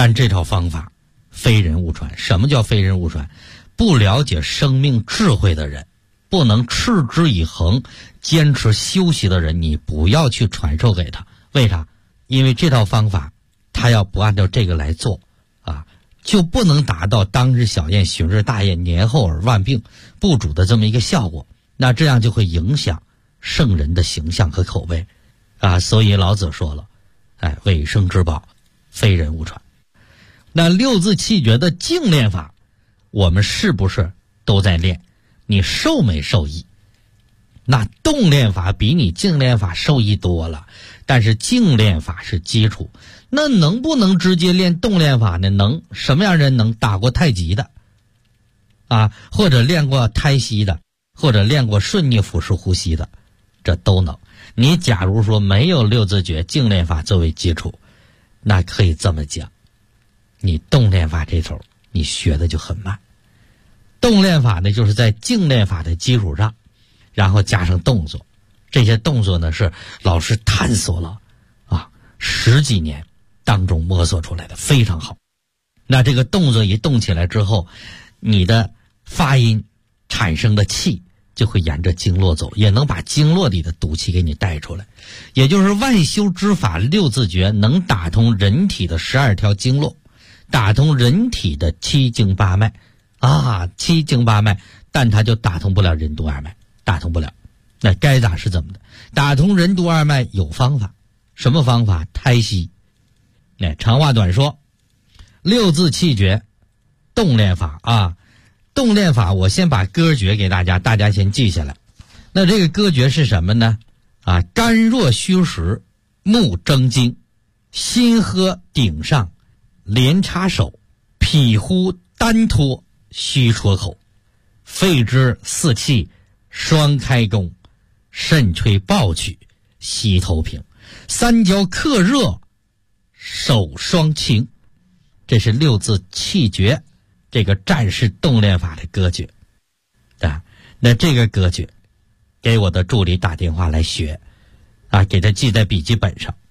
但这套方法非人勿传。什么叫非人勿传？不了解生命智慧的人，不能持之以恒坚持修习的人，你不要去传授给他。为啥？因为这套方法他要不按照这个来做啊，就不能达到当日小宴旬日大宴年后而万病不主的这么一个效果。那这样就会影响圣人的形象和口碑啊。所以老子说了，尾生之宝非人勿传。那六字气诀的静练法，我们是不是都在练？你受没受益？那动练法比你静练法受益多了，但是静练法是基础。那能不能直接练动练法呢？能。什么样人能？打过太极的啊，或者练过胎息的，或者练过顺逆腹式呼吸的，这都能。你假如说没有六字诀静练法作为基础，那可以这么讲，你动练法这头你学的就很慢。动练法呢，就是在静练法的基础上，然后加上动作。这些动作呢，是老师探索了10几年当中摸索出来的，非常好。那这个动作一动起来之后，你的发音产生的气就会沿着经络走，也能把经络里的毒气给你带出来。也就是外修之法六字诀能打通人体的12条经络，打通人体的7经8脉7经8脉，但它就打通不了任督二脉，打通不了。那该咋是怎么的？打通任督二脉有方法。什么方法？胎息。长话短说，六字气诀动练法啊。动练法我先把歌诀给大家先记下来。那这个歌诀是什么呢？肝若虚实，目睁睛，心呵顶上，连插手，脾呼单托，虚戳口，肺之四气，双开弓，肾吹抱曲，膝头平，三焦克热，手双擎。这是六字气诀，这个战士动练法的歌诀那这个歌诀给我的助理打电话来学给他记在笔记本上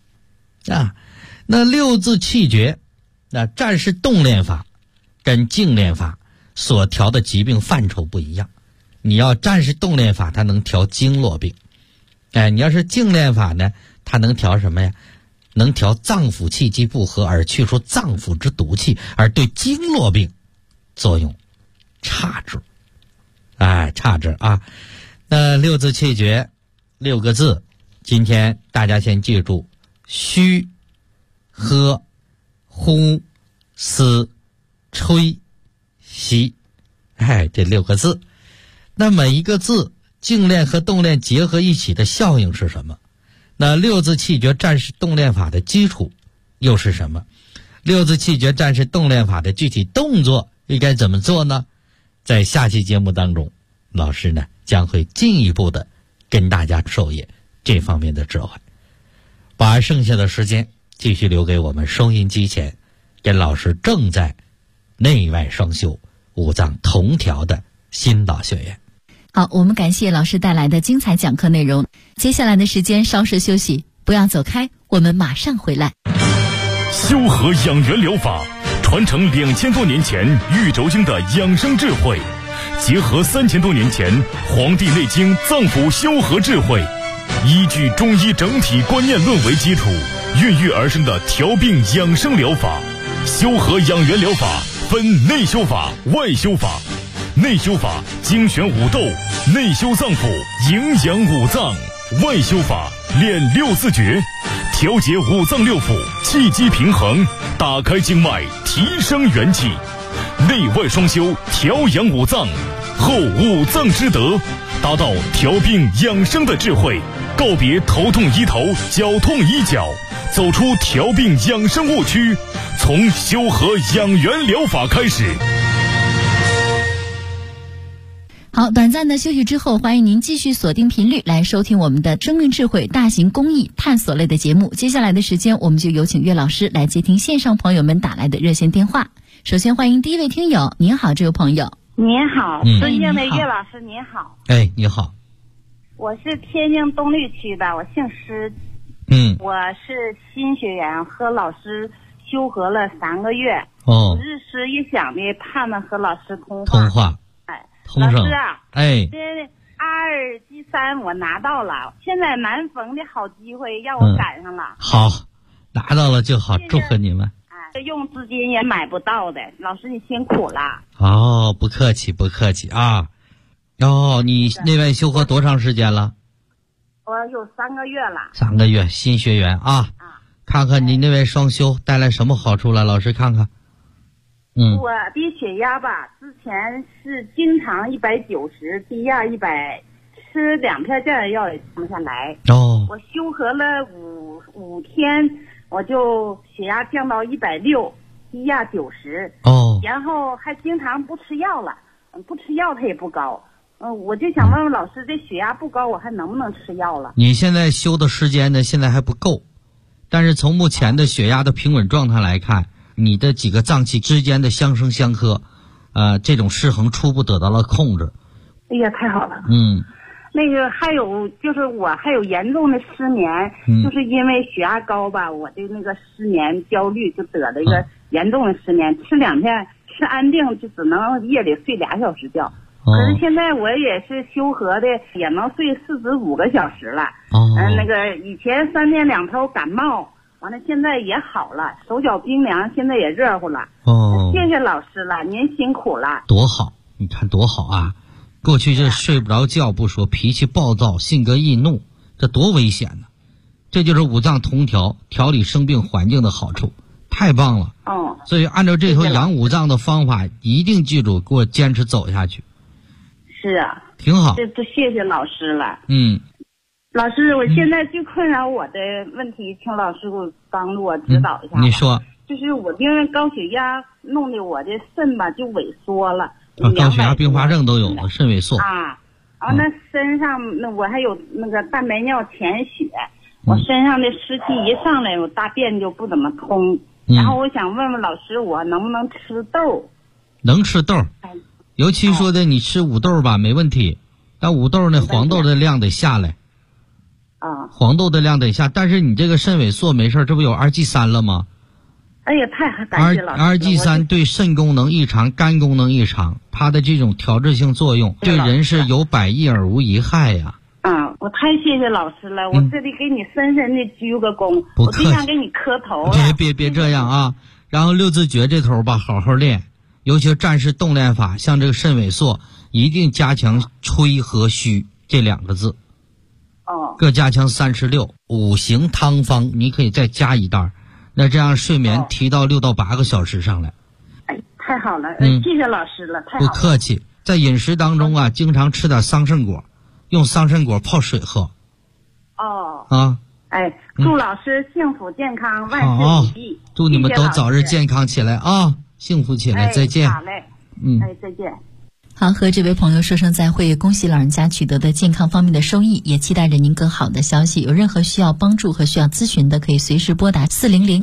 那六字气诀，那战士动练法跟静练法所调的疾病范畴不一样。你要战士动练法，它能调经络病，你要是静练法呢，它能调什么呀？能调脏腑气机不和而去除脏腑之毒气，而对经络病作用差之。差之那六字气诀6个字，今天大家先记住：虚、喝、呼、思、吹、吸。这6个字。那每一个字静练和动练结合一起的效应是什么？那六字气诀战士动练法的基础又是什么？六字气诀战士动练法的具体动作应该怎么做呢？在下期节目当中，老师呢将会进一步的跟大家授业这方面的智慧。把剩下的时间继续留给我们收音机前跟老师正在内外双修五脏同调的新老学员。 好，我们感谢老师带来的精彩讲课内容。接下来的时间稍事休息，不要走开，我们马上回来。 修和养元疗法传承2000多年前玉轴经的养生智慧，结合3000多年前《黄帝内经》脏腑修和智慧，依据中医整体观念论为基础，孕育而生的调病养生疗法。修和养元疗法分内修法、外修法。内修法精选五斗，内修脏腑，营养五脏；外修法练六字诀，调节五脏六腑，气机平衡，打开经脉，提升元气。内外双修，调养五脏，后五脏之德，达到调病养生的智慧。告别头痛医头，脚痛医脚，走出调病养生误区，从修和养元疗法开始。 好，短暂的休息之后，欢迎您继续锁定频率来收听我们的生命智慧大型公益探索类的节目。接下来的时间，我们就有请岳老师来接听线上朋友们打来的热线电话。首先欢迎第一位听友。您好，这位朋友。 您好，尊敬的岳老师您好。 你好。 我是天津东绿区的，我姓施。我是新学员，和老师休和了3个月。 哦， 日思夜想的盼着和老师通话。 哎， 通上。 老师啊， 哎， 这 R-G3我拿到了，现在南丰的好机会让我赶上了。 好，拿到了就好，祝贺你们。 哎，用资金也买不到的，老师你辛苦了。 哦，不客气不客气啊。哦，你内外休和多长时间了？ 我有3个月了。 3个月，新学员啊。看看你内外双修带来什么好处了，老师看看。 我的血压吧，之前是经常190，低压100，吃2片降压药也降不下来。 哦。 我休和了五天，我就血压降到160，低压90。 哦。 然后还经常不吃药了，不吃药它也不高。我就想问问老师，这血压不高，我还能不能吃药了？ 你现在休的时间呢，现在还不够，但是从目前的血压的平稳状态来看，你的几个脏器之间的相生相克，这种失衡初步得到了控制。 哎呀，太好了。那个还有就是我还有严重的失眠，就是因为血压高吧，我的那个失眠焦虑就得了一个严重的失眠，吃2片吃安定就只能夜里睡2小时觉。可是现在我也是休和的，也能睡45个小时了。那个以前3天2头感冒，完了现在也好了，手脚冰凉，现在也热乎了。谢谢老师了，您辛苦了。 多好，你看多好啊！过去这睡不着觉不说，脾气暴躁，性格易怒，这多危险呢！这就是五脏同调，调理生病环境的好处，太棒了。所以按照这头养五脏的方法，一定记住，给我坚持走下去。 是啊， 挺好。 这谢谢老师了。老师，我现在最困扰我的问题，请老师给我帮助我指导一下。 你说。 就是我因为高血压弄得我的肾吧就萎缩了。 高血压并发症都有了，肾萎缩。 那身上那我还有那个蛋白尿潜血，我身上的湿气一上来，我大便就不怎么通。然后我想问问老师，我能不能吃豆？ 能吃豆。尤其说的你吃五豆吧，没问题，但五豆呢，黄豆的量得下来。黄豆的量得下，但是你这个肾萎缩没事，这不有2G3了吗？ 哎呀，太感谢老师了。 2G3对肾功能异常、肝功能异常，它的这种调制性作用对人是有百益而无一害呀。 我太谢谢老师了，我这里给你深深的鞠个躬，我就想给你磕头了。 别这样啊！然后六字诀这头吧，好好练。尤其战士动练法，像这个肾萎缩，一定加强吹和虚这2个字。各加强36。五行汤方你可以再加一袋，那这样睡眠提到6到8个小时上来。 太好了，谢谢老师了，太好了。 不客气。在饮食当中啊，经常吃点桑葚果，用桑葚果泡水喝。 祝老师幸福健康，万事如意。 祝你们都早日健康起来啊！幸福起来，再见。 好嘞，再见。 好，和这位朋友说声再会，恭喜老人家取得的健康方面的收益，也期待着您更好的消息。有任何需要帮助和需要咨询的，可以随时拨打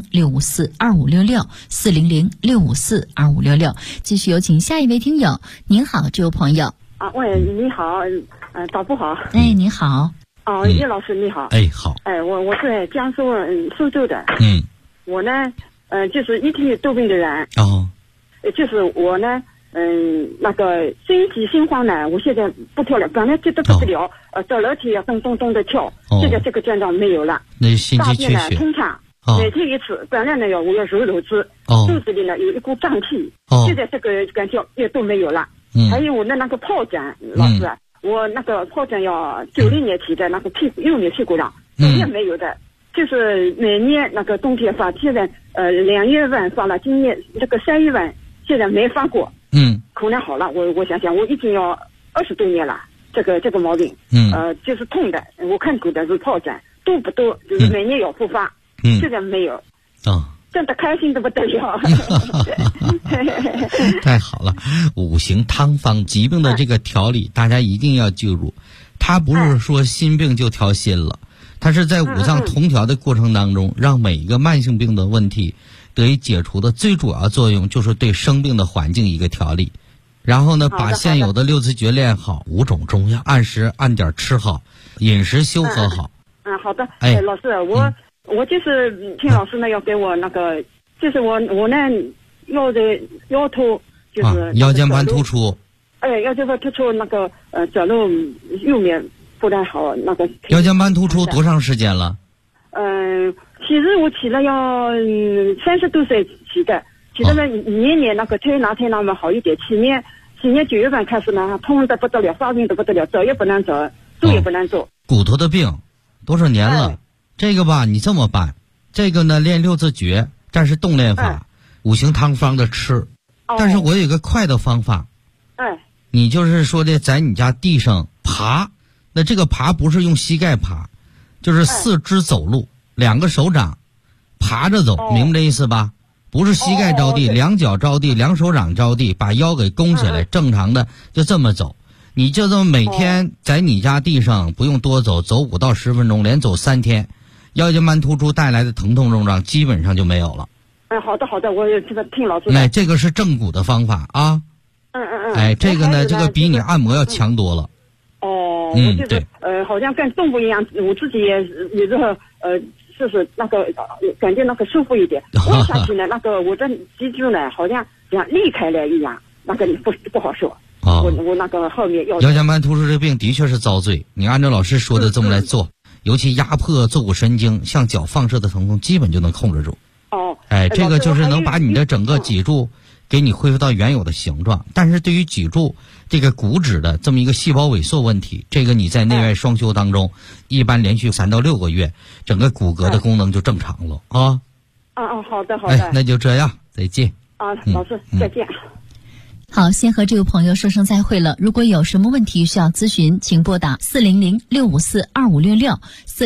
400-654-2566，400-654-2566。继续有请下一位听友。您好，这位朋友。 喂，你好，导播好。 你好。 叶老师你好。 好。 我是江苏苏州的。我呢，就是一体多病的人。就是我呢，那个身体心慌呢，我现在不跳了，本来觉得不得了，走楼梯要咚咚咚的跳，现在这个症状没有了。 那心肌缺血。 大便呢通畅，每天1次。本来呢我要揉揉子，肚子里呢有一股胀气，现在这个感觉也都没有了。还有我的那个疱疹，老师，我那个疱疹要90年起的那个右面屁股上，也没有的。就是每年那个冬天发，现在2月份发了，今年这个3月份现在没发过。可能好了，我想想，我已经要20多年了，这个毛病。就是痛的，我看过的是疱疹，多不多？就是每年要复发。现在没有。真的开心的不得了。 太好了。五行汤方疾病的这个调理，大家一定要记住，它不是说心病就调心了，它是在五脏同调的过程当中，让每一个慢性病的问题得以解除的最主要作用，就是对生病的环境一个调理。然后呢，把现有的6字诀练好，5种中药按时按点吃好，饮食休和好。 好的。老师，我就是听老师呢要给我那个就是我呢腰突就是腰间盘突出。 腰间盘突出那个走路右面不太好，那个腰间盘突出多长时间了？ 其实我起了要30多岁起的，其实呢年那个推拿嘛好一点，去年9月份开始呢，痛得不得了，发病得不得了，走也不能走，坐也不能坐。 骨头的病多少年了？这个吧，你这么办，这个呢练6字诀，这是动练法，五行汤方的吃。但是我有个快的方法。你就是说的在你家地上爬，那这个爬不是用膝盖爬，就是4肢走路，2个手掌爬着走，明白这意思吧？不是膝盖着地，2脚着地，2手掌着地，把腰给弓起来，正常的就这么走。你就这么每天在你家地上不用多走，走5到10分钟，连走3天，腰间盘突出带来的疼痛症状基本上就没有了。 好的，我这个听老师的。 这个是正骨的方法啊。这个呢，这个比你按摩要强多了。 对。好像跟动物一样，我自己也有时候就是那个感觉那个舒服一点。我想起来那个我的脊柱呢，好像裂开了一样，那个不好受。我那个后面腰间盘突出这病的确是遭罪，你按照老师说的这么来做，尤其压迫坐骨神经，向脚放射的疼痛基本就能控制住。这个就是能把你的整个脊柱给你恢复到原有的形状。但是对于脊柱这个骨质的这么一个细胞萎缩问题，这个你在内外双修当中，一般连续3到6个月，整个骨骼的功能就正常了啊。 好的。 那就这样，再见。 老师再见。 好，先和这位朋友说声再会了。如果有什么问题需要咨询，请拨打400-654-2566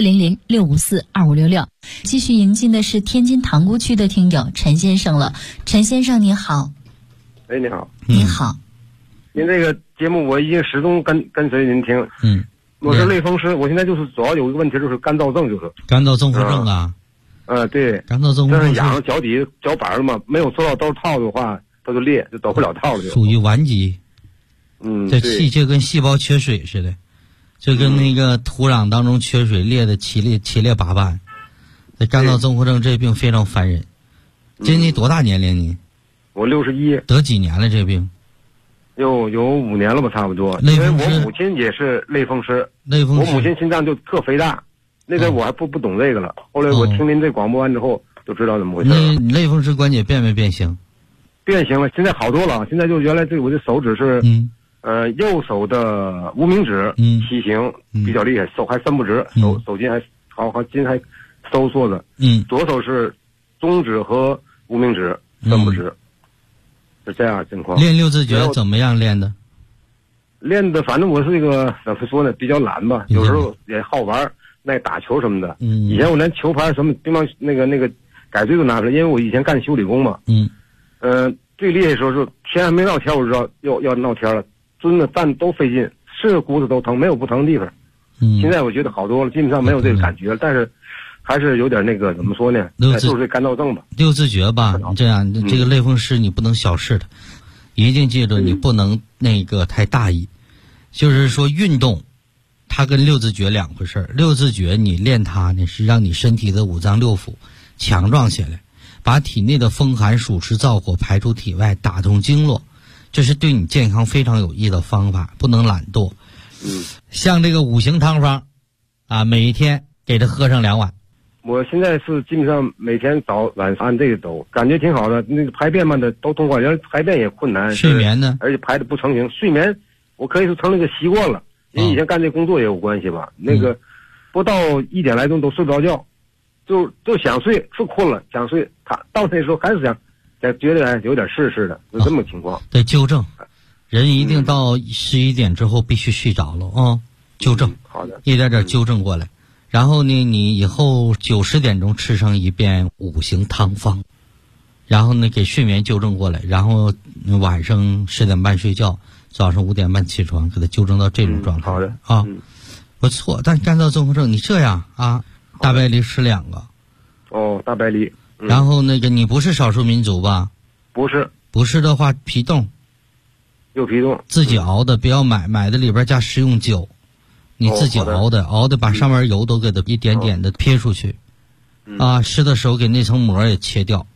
400-654-2566。继续迎进的是天津塘沽区的听友陈先生了。陈先生你好。 你好。 你好。 您这个节目我已经始终跟随您听。我是类风湿，我现在就是主要有一个问题，就是干燥症，就是干燥综合症啊。 对， 干燥综合症。 这是痒脚底脚板了嘛，没有做到兜套的话，它就裂，就抖不了套了。 属于顽疾。这气就跟细胞缺水似的，就跟那个土壤当中缺水裂的七裂八瓣。这干燥综合症这病非常烦人。今年多大年龄你？ 我61。 得几年了这病？ 有5年了吧，差不多。因为我母亲也是类风湿，我母亲心脏就特肥大。那阵我还不懂这个了，后来我听您这广播完之后就知道怎么回事了。 你类风湿关节变没变形？ 变形了，现在好多了。现在就原来我的手指是右手的无名指畸形比较厉害，手还伸不直，手筋还筋还收缩着。左手是中指和无名指伸不直，是这样情况。 练6字诀怎么样练的？ 练的反正我是一个怎么说呢，比较懒吧，有时候也好玩，那打球什么的。以前我连球拍什么乒乓那个改锥都拿出来，因为我以前干修理工嘛。最厉害的时候是天还没闹天，我知道要闹天了，蹲着站都费劲，是骨头都疼，没有不疼的地方。现在我觉得好多了，基本上没有这个感觉了，但是还是有点那个怎么说呢？就是干燥症吧。6字诀吧，你这样这个类风湿你不能小视它，一定记住你不能那个太大意。就是说运动，它跟6字诀两回事。6字诀你练它呢，是让你身体的5脏6腑强壮起来。把体内的风寒暑湿燥火排出体外，打通经络，这是对你健康非常有益的方法，不能懒惰。像这个5行汤方啊，每一天给他喝上2碗。 我现在是基本上每天早晚按这个走，感觉挺好的。那个排便嘛的都通过，原来排便也困难。 睡眠呢？ 而且排的不成形。睡眠我可以是成了个习惯了，因为以前干这工作也有关系吧。那个不到1点来钟都睡不着觉。就想睡，是困了想睡，他到那时候还是想觉得有点试的，有这么情况。 对，纠正，人一定到11点之后必须睡着了啊，纠正。 好的， 一点点纠正过来。然后呢，你以后9、10点钟吃上一遍5行汤方，然后呢给睡眠纠正过来，然后晚上10点半睡觉，早上5点半起床，给他纠正到这种状态。 好的啊，不错。但干燥综合症，你这样啊。大白梨吃2个。 大白梨。 然后那个你不是少数民族吧？ 不是。 不是的话，皮冻。 有皮冻。 自己熬的，不要买的里边加食用酒，你自己熬的，把上面油都给它一点点的撇出去。湿的时候给那层膜也切掉，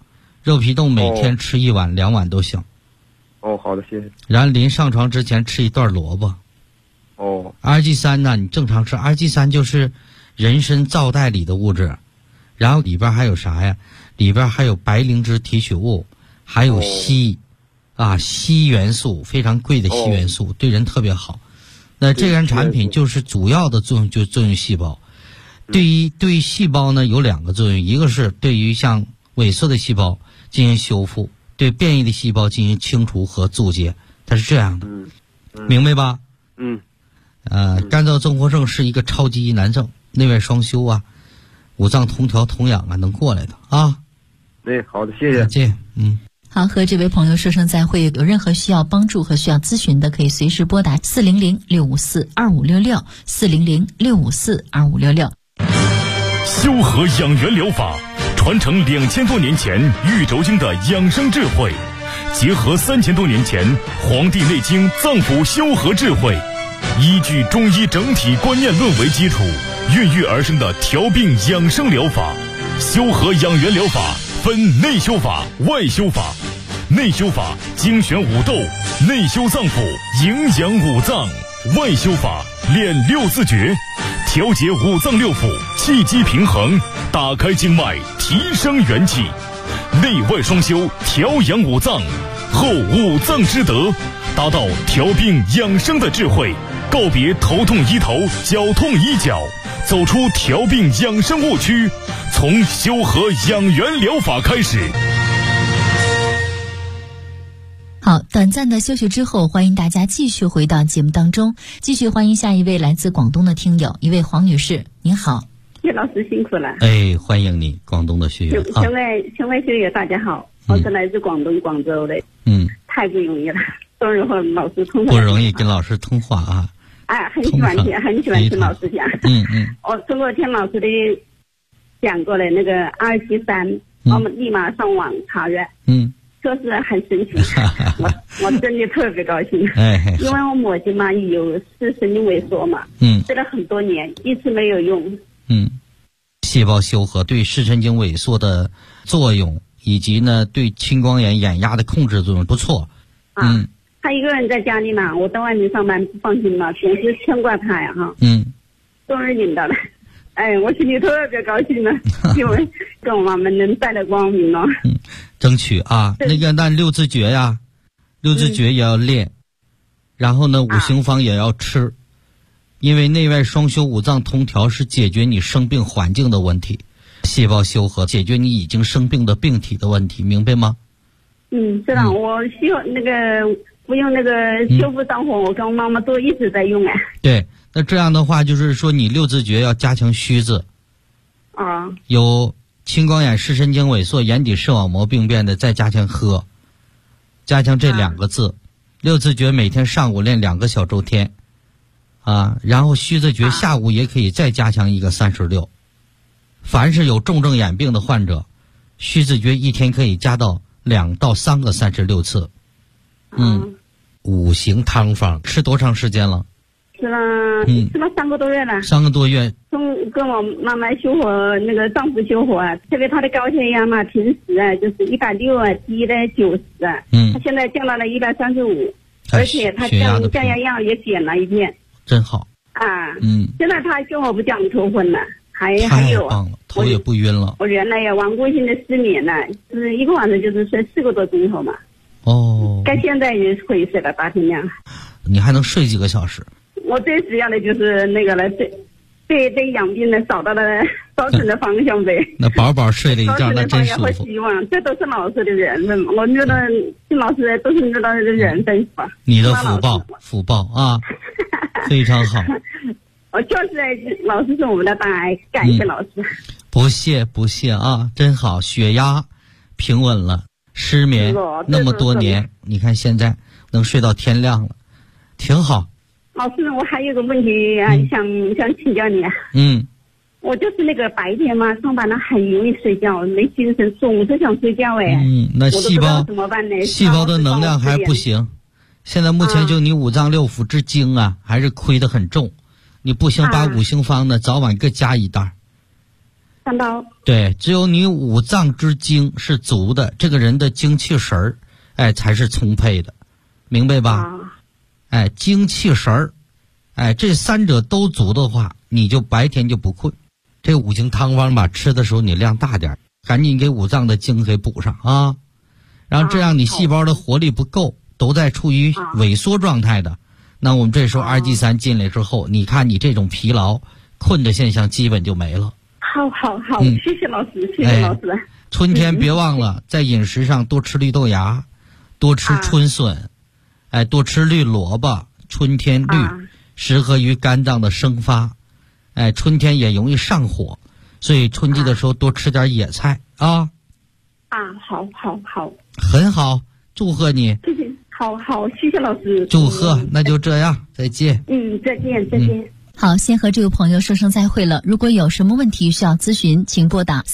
肉皮冻每天吃1碗2碗都行。 哦，好的，谢谢。 然后临上床之前吃一段萝卜。 哦。 RG3呢，你正常吃 RG3就是人参皂苷里的物质，然后里边还有啥呀？里边还有白灵芝提取物，还有硒，硒元素，非常贵的硒元素，对人特别好。那这样产品就是主要的作用就是作用细胞。对于细胞呢有2个作用，一个是对于像萎缩的细胞进行修复，对变异的细胞进行清除和阻截，它是这样的。明白吧？干燥综合症是一个超级疑难症，内外双修啊，五脏同调同养啊，能过来的啊。 对，好的，谢谢。 再见。 好，和这位朋友说声再会。有任何需要帮助和需要咨询的，可以随时拨打400-654-2566，400-654-2566。 修和养元疗法传承2000多年前玉轴经的养生智慧，结合3000多年前《黄帝内经》脏腑修和智慧，依据中医整体观念论为基础，孕育而生的调病养生疗法。修和养元疗法分内修法、外修法。内修法精选五斗，内修脏腑，营养五脏；外修法练6字诀，调节五脏六腑，气机平衡，打开经脉，提升元气。内外双修，调养五脏，后五脏之德，达到调病养生的智慧，告别头痛医头，脚痛医脚，走出调病养生误区，从修和养元疗法开始。 好，短暂的休息之后，欢迎大家继续回到节目当中，继续欢迎下一位来自广东的听友，一位黄女士，您好。 叶老师辛苦了。 欢迎你，广东的学员。 全外学员大家好，我是来自广东广州的。太不容易了，终于和老师通话。 不容易跟老师通话啊。 很喜欢听老师讲。我通过听老师的讲过的那个273，我们立马上网查阅。说是很神奇，我真的特别高兴。因为我母亲嘛有视神经萎缩嘛，吃了很多年，一直没有用。 细胞修和对视神经萎缩的作用，以及呢对青光眼眼压的控制作用不错。 他一个人在家里嘛，我到外面上班不放心嘛，总是牵挂他呀哈。终于领到了。我心里特别高兴了，因为跟我妈妈能带来光明了。 争取啊，那6字诀呀，6字诀也要练，然后呢5行方也要吃，因为内外双修五脏同调是解决你生病环境的问题，细胞修和解决你已经生病的病体的问题，明白吗？ 知道。我需要那个不用那个修复脏腑，我跟我妈妈都一直在用。 对，那这样的话就是说你6字诀要加强虚字。有青光眼、视神经萎缩、眼底视网膜病变的，再加强喝，加强这2个字。6字诀每天上午练2个小周天，然后虚字诀下午也可以再加强一个36。凡是有重症眼病的患者，虚字诀一天可以加到2到3个36次。5行汤方吃多长时间了？ 吃了3个多月了。 3个多月。 跟我妈妈修和那个丈夫修和，特别他的高血压嘛，平时就是160低的90他现在降到了135，而且他降压药也减了一遍。 真好。 现在他修和不降头昏了，还有太棒了，头也不晕了。 我原来也顽固性的失眠了，就是一个晚上就是睡4个多钟头嘛。该现在也可以睡了8天量。 你还能睡几个小时？ 我最主要的就是那个了，对养病的找到了找准的方向呗。那饱饱睡了一觉，那真舒服。 希望这都是老师的缘分，我觉得听老师都是知道的缘分吧。 你的福报啊，非常好。 我就是老师是我们的大爱，感谢老师。 不谢啊，真好，血压平稳了，失眠那么多年，你看现在能睡到天亮了，挺好。 老师，我还有个问题想请教你。我就是那个白天嘛，上班了很容易睡觉，没精神，总是想睡觉。 那细胞怎么办呢？ 细胞的能量还不行。现在目前就你五脏六腑之精还是亏得很重。你不行，把5行方呢早晚各加一袋。 3刀。 对，只有你五脏之精是足的，这个人的精气神儿，哎，才是充沛的，明白吧？哎，精气神儿，哎，这3者都足的话，你就白天就不困。这五行汤方吧，吃的时候你量大点，赶紧给五脏的精给补上啊。然后这样你细胞的活力不够，都在处于萎缩状态的，那我们这时候2G3进来之后，你看你这种疲劳困的现象基本就没了。 好，谢谢老师，谢谢老师。 春天别忘了在饮食上多吃绿豆芽，多吃春笋，哎，多吃绿萝卜。春天绿适合于肝脏的生发，哎，春天也容易上火，所以春季的时候多吃点野菜啊。 好， 很好，祝贺你。 谢谢，好，谢谢老师。 祝贺，那就这样，再见。 再见。 好，先和这位朋友说声再会了。如果有什么问题需要咨询，请拨打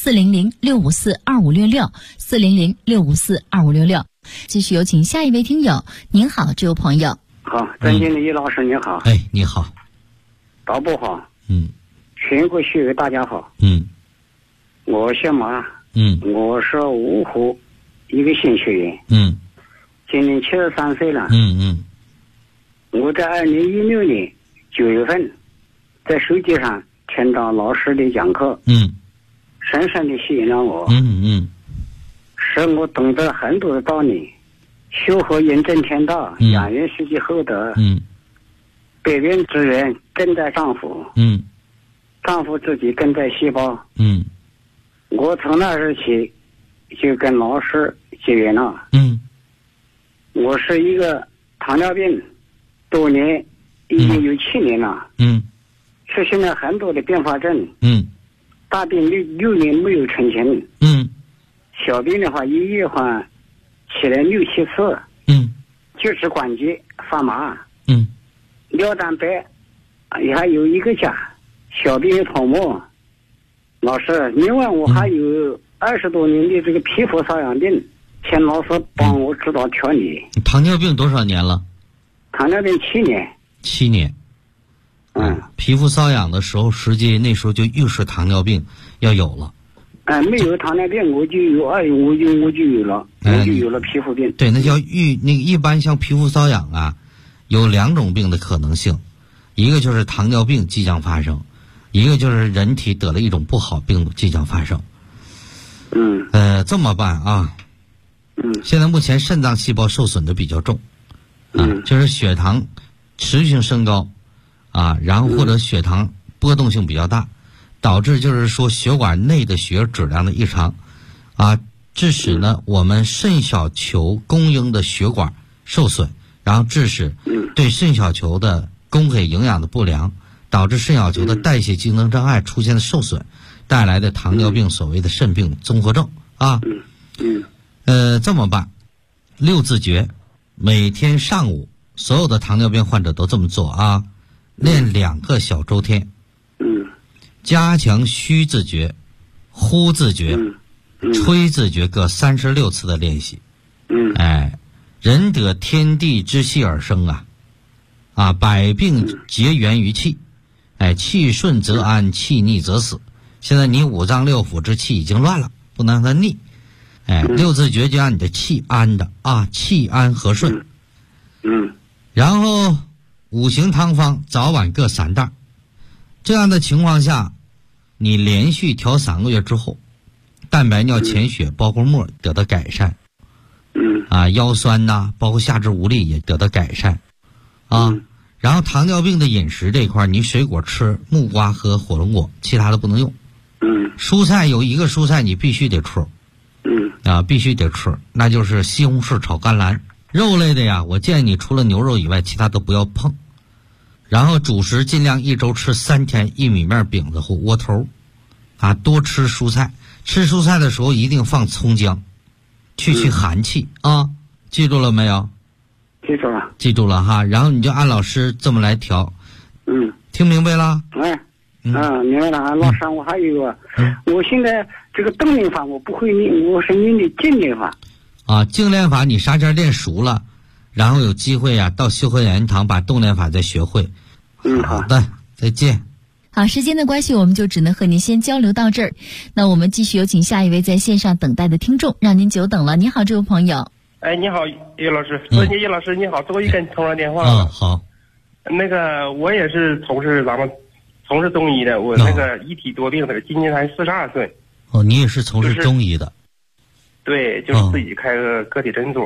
400-654-2566，400-654-2566。继续有请下一位听友。您好，这位朋友。 好，张经理老师你好。 哎，你好。 导播好。全国学友大家好。我姓马。我是芜湖一个新学员。今年73岁了。我在2016年9月份在手机上听到老师的讲课，深深的吸引了我，使我懂得很多的道理，修和人正天道，养人须积厚德，百病之源根在脏腑，脏腑自己根在细胞，我从那时起就跟老师结缘了。我是一个糖尿病，多年已经有7年了。出现了很多的并发症。大病6年没有成型。小病的话一月份起来6、7次。就是关节发麻。尿蛋白也还有1个加，小病有泡沫。老师，另外我还有20多年的这个皮肤瘙痒病，请老师帮我指导调理。 糖尿病多少年了？ 糖尿病7年。 7年。皮肤瘙痒的时候，实际那时候就预示糖尿病要有了。 没有糖尿病我就有我就有了，我就有了皮肤病。 对，那叫一般像皮肤瘙痒啊，有2种病的可能性，一个就是糖尿病即将发生，一个就是人体得了一种不好病即将发生。这么办啊？现在目前肾脏细胞受损的比较重，就是血糖持续性升高，然后或者血糖波动性比较大，导致就是说血管内的血质量的异常，致使呢我们肾小球供应的血管受损，然后致使对肾小球的供给营养的不良，导致肾小球的代谢机能障碍出现的受损，带来的糖尿病，所谓的肾病综合症啊。这么办，6字诀，每天上午所有的糖尿病患者都这么做啊，练2个小周天。加强虚字诀、呼字诀、吹字诀各36次的练习。人得天地之气而生百病皆源于气，气顺则安，气逆则死。现在你5脏6腑之气已经乱了，不能让它逆。6字诀就让你的气安的气安和顺。然后5行汤方早晚各3袋。这样的情况下，你连续调3个月之后，蛋白尿、潜血、包括沫得到改善。腰酸包括下肢无力也得到改善。然后糖尿病的饮食这一块，你水果吃木瓜和火龙果，其他的不能用。蔬菜有1个蔬菜你必须得吃。必须得吃，那就是西红柿炒甘蓝。肉类的呀，我建议你除了牛肉以外，其他都不要碰。然后主食尽量1周吃3天薏米面饼子或窝头，多吃蔬菜。吃蔬菜的时候一定放葱姜，去寒气记住了没有？ 记住了。 记住了哈。然后你就按老师这么来调。听明白了？ 明白了。老师，我还有一个，我现在这个动练法我不会练，我是练的静练法。 静练法你啥时练熟了，然后有机会到修和养心堂把动练法再学会。好的，再见。 好，时间的关系，我们就只能和您先交流到这儿。那我们继续有请下一位在线上等待的听众，让您久等了。你好，这位朋友。 哎，你好，叶老师。叶老师你好，终于跟你通上电话了。 好。 那个我也是从事中医的，我那个一体多病的，今年才42岁。 哦，你也是从事中医的？ 对，就是自己开个个体诊所。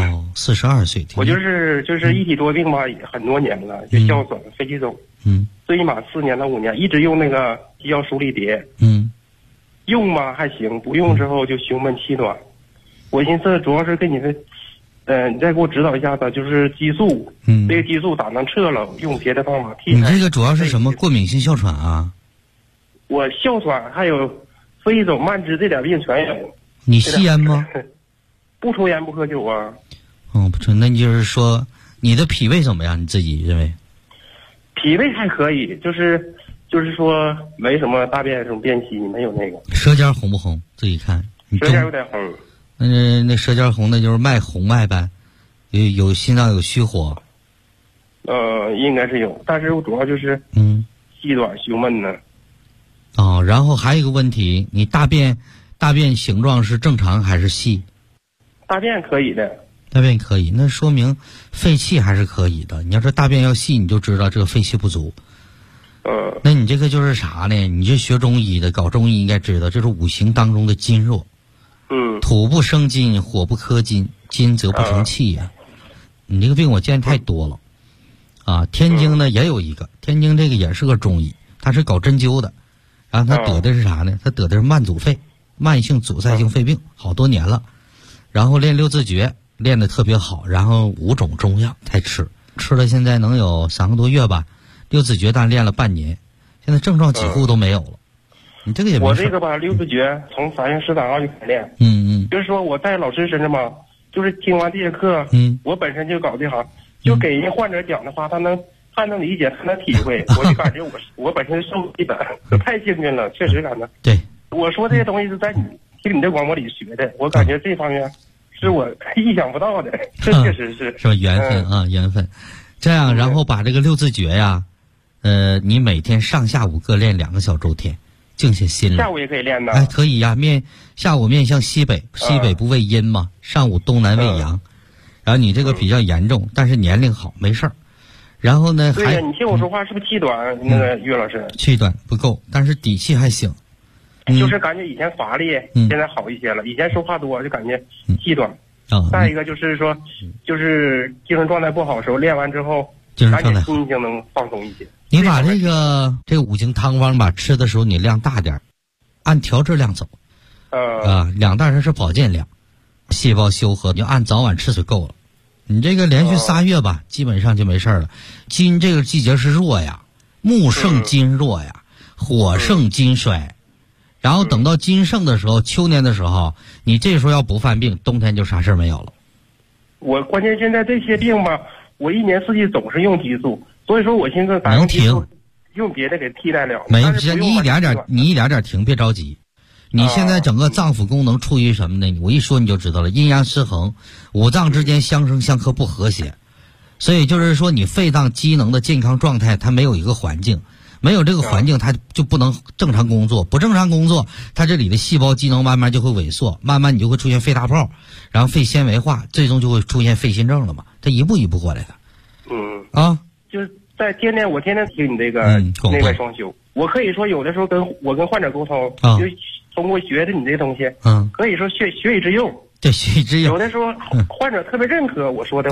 42岁。 我就是一体多病吧，很多年了，就哮喘、肺气肿。最码4年到5年，一直用那个鸡腰舒力蝶。用吧还行，不用之后就胸闷气短。我寻思主要是跟你的，你再给我指导一下子，就是激素。这个激素咋能撤了？用别的方法替代。 你这个主要是什么过敏性哮喘啊？ 我哮喘还有肺气肿、慢支这点病全有。 你吸烟吗？ 不抽烟不喝酒啊。 不抽，那你就是说你的脾胃怎么样？你自己认为？ 脾胃还可以，就是说没什么大便什么便稀，没有那个。 舌尖红不红？自己看。 舌尖有点红。 那舌尖红的就是红脉呗，有心脏有虚火。 应该是有，但是我主要就是气短胸闷呢。 然后还有一个问题，你大便形状是正常还是细？ 大便可以的。 大便可以，那说明肺气还是可以的。你要是大便要细，你就知道这个肺气不足。那你这个就是啥呢？你这学中医的，搞中医应该知道，这是五行当中的金弱。土不生金，火不克金，金则不成气呀。你这个病我见太多了。天津呢也有一个，天津这个也是个中医，他是搞针灸的，然后他得的是啥呢？他得的是慢阻肺，慢性阻塞性肺病，好多年了。然后练六字诀练得特别好，然后5种中药才吃了，现在能有3个多月吧。六字诀但练了半年，现在症状几乎都没有了。你这个也没事。 我这个吧，六字诀从3月13号就开始练。就是说我在老师身上嘛，就是听完这节课，我本身就搞这行，就给人患者讲的话，他能理解，他能体会。我就感觉我本身受益的，太幸运了，确实感觉。 对， 我说这些东西是在听你的广播里学的，我感觉这方面是我意想不到的，这确实是。 是吧？缘分缘分。这样，然后把这个六字诀呀，你每天上下午各练2个小周天，静下心来。 下午也可以练的。 可以呀，下午面向西北，西北不为阴嘛，上午东南为阳。然后你这个比较严重，但是年龄好，没事儿。然后呢， 对呀，你听我说话是不是气短？那个岳老师， 气短不够，但是底气还行。 就是感觉以前乏力，现在好一些了。以前说话多就感觉气短。再一个就是说，就是精神状态不好的时候，练完之后，感觉心情能放松一些。 你把这个五行汤方吧，吃的时候你量大点，按调质量走。 2袋是保健量，细胞修和，你就按早晚吃水够了。你这个连续3月吧，基本上就没事了。金这个季节是弱呀，木盛金弱呀，火盛金衰。然后等到金盛的时候，秋年的时候，你这时候要不犯病，冬天就啥事没有了。 我关键现在这些病吧，我一年四季总是用激素，所以说我现在能停， 用别的给替代了。 没，你一点点停，别着急。你现在整个脏腑功能处于什么呢？我一说你就知道了，阴阳失衡，五脏之间相生相克不和谐，所以就是说你肺脏机能的健康状态它没有一个环境，没有这个环境它就不能正常工作，不正常工作它这里的细胞机能慢慢就会萎缩，慢慢你就会出现肺大泡，然后肺纤维化，最终就会出现肺心症了嘛，它一步一步过来的。 就是在我天天听你这个内外双修，我可以说有的时候跟患者沟通就通过学的你这东西，可以说学以致用。 对，学以致用。 有的时候患者特别认可我说的。